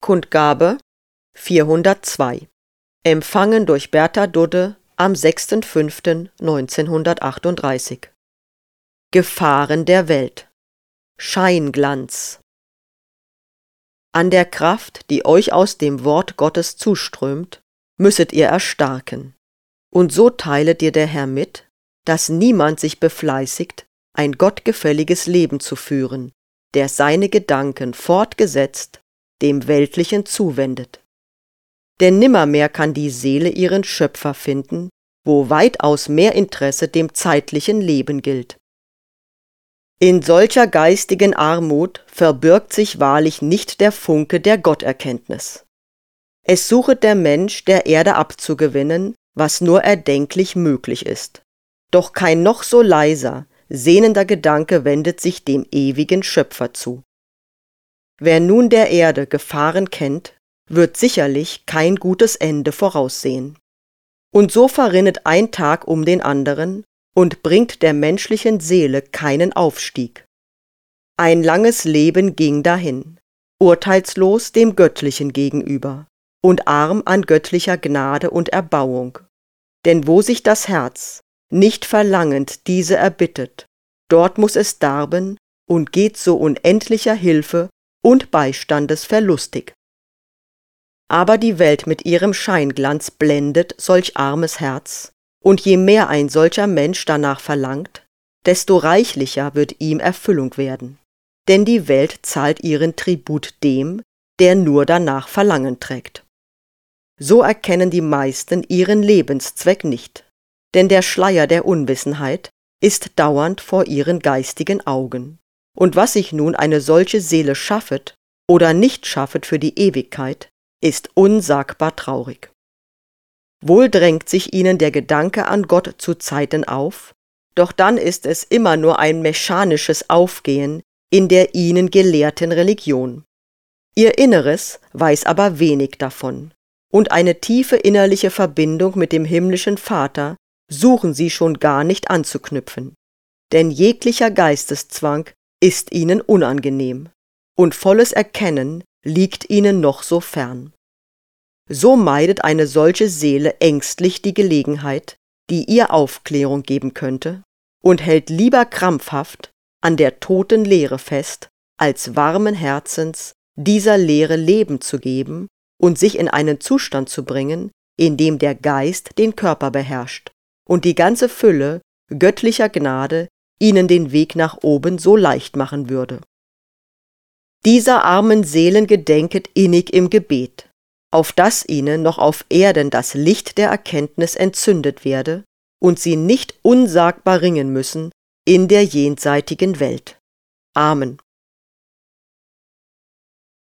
Kundgabe 402. Empfangen durch Bertha Dudde am 6.5.1938. Gefahren der Welt. Scheinglanz. An der Kraft, die euch aus dem Wort Gottes zuströmt, müsset ihr erstarken. Und so teilet dir der Herr mit, dass niemand sich befleißigt, ein gottgefälliges Leben zu führen, der seine Gedanken fortgesetzt dem Weltlichen zuwendet. Denn nimmermehr kann die Seele ihren Schöpfer finden, wo weitaus mehr Interesse dem zeitlichen Leben gilt. In solcher geistigen Armut verbirgt sich wahrlich nicht der Funke der Gotterkenntnis. Es suchet der Mensch, der Erde abzugewinnen, was nur erdenklich möglich ist. Doch kein noch so leiser, sehnender Gedanke wendet sich dem ewigen Schöpfer zu. Wer nun der Erde Gefahren kennt, wird sicherlich kein gutes Ende voraussehen. Und so verrinnet ein Tag um den anderen und bringt der menschlichen Seele keinen Aufstieg. Ein langes Leben ging dahin, urteilslos dem Göttlichen gegenüber und arm an göttlicher Gnade und Erbauung. Denn wo sich das Herz, nicht verlangend, diese erbittet, dort muß es darben und geht so unendlicher Hilfe und Beistandes verlustig. Aber die Welt mit ihrem Scheinglanz blendet solch armes Herz, und je mehr ein solcher Mensch danach verlangt, desto reichlicher wird ihm Erfüllung werden. Denn die Welt zahlt ihren Tribut dem, der nur danach Verlangen trägt. So erkennen die meisten ihren Lebenszweck nicht, denn der Schleier der Unwissenheit ist dauernd vor ihren geistigen Augen. Und was sich nun eine solche Seele schaffet oder nicht schaffet für die Ewigkeit, ist unsagbar traurig. Wohl drängt sich ihnen der Gedanke an Gott zu Zeiten auf, doch dann ist es immer nur ein mechanisches Aufgehen in der ihnen gelehrten Religion. Ihr Inneres weiß aber wenig davon, und eine tiefe innerliche Verbindung mit dem himmlischen Vater suchen sie schon gar nicht anzuknüpfen, denn jeglicher Geisteszwang ist ihnen unangenehm, und volles Erkennen liegt ihnen noch so fern. So meidet eine solche Seele ängstlich die Gelegenheit, die ihr Aufklärung geben könnte, und hält lieber krampfhaft an der toten Lehre fest, als warmen Herzens dieser Lehre Leben zu geben und sich in einen Zustand zu bringen, in dem der Geist den Körper beherrscht und die ganze Fülle göttlicher Gnade ihnen den Weg nach oben so leicht machen würde. Dieser armen Seelen gedenket innig im Gebet, auf dass ihnen noch auf Erden das Licht der Erkenntnis entzündet werde und sie nicht unsagbar ringen müssen in der jenseitigen Welt. Amen.